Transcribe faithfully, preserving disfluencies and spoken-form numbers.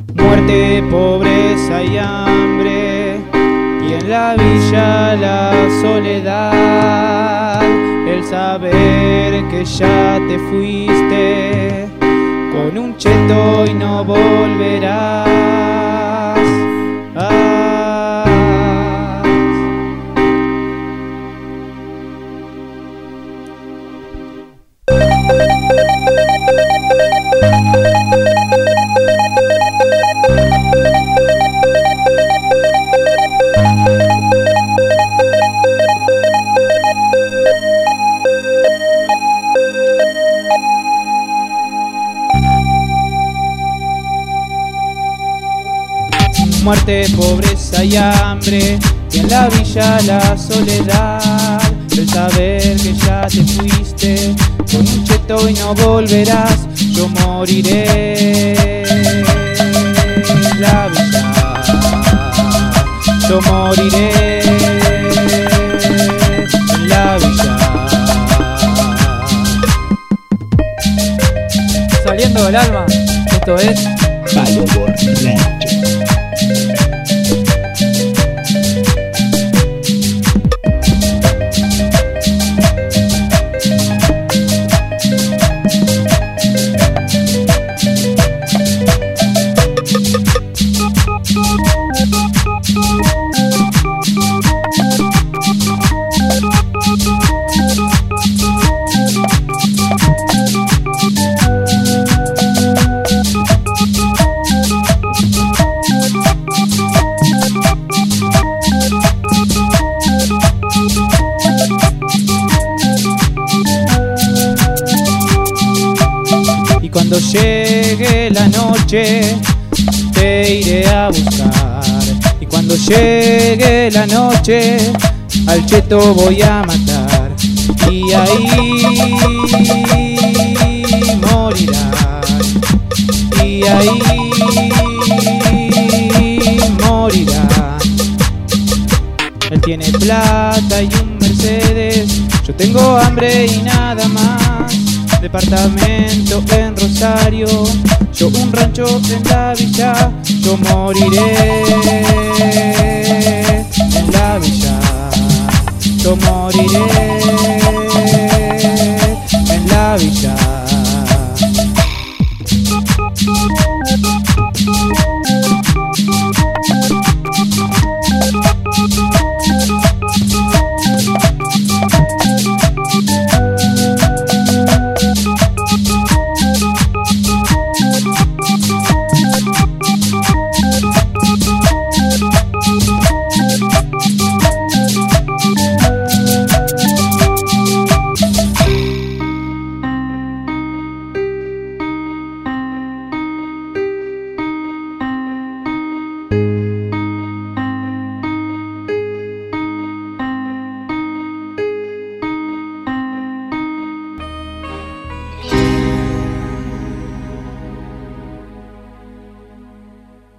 Muerte, pobreza y hambre, y en la villa la soledad, el saber que ya te fuiste con un cheto y no volverás. Ah. Muerte, pobreza y hambre, y en la villa la soledad, el saber que ya te fuiste con un cheto y no volverás. Yo moriré en la villa, yo moriré en la villa. Saliendo del alma, esto es Biowar Legend. Cuando llegue la noche te iré a buscar, y cuando llegue la noche al cheto voy a matar, y ahí morirás, y ahí morirás. Él tiene plata y un Mercedes, yo tengo hambre y nada más. Departamento en Rosario, yo un rancho en la villa. Yo moriré en la villa, yo moriré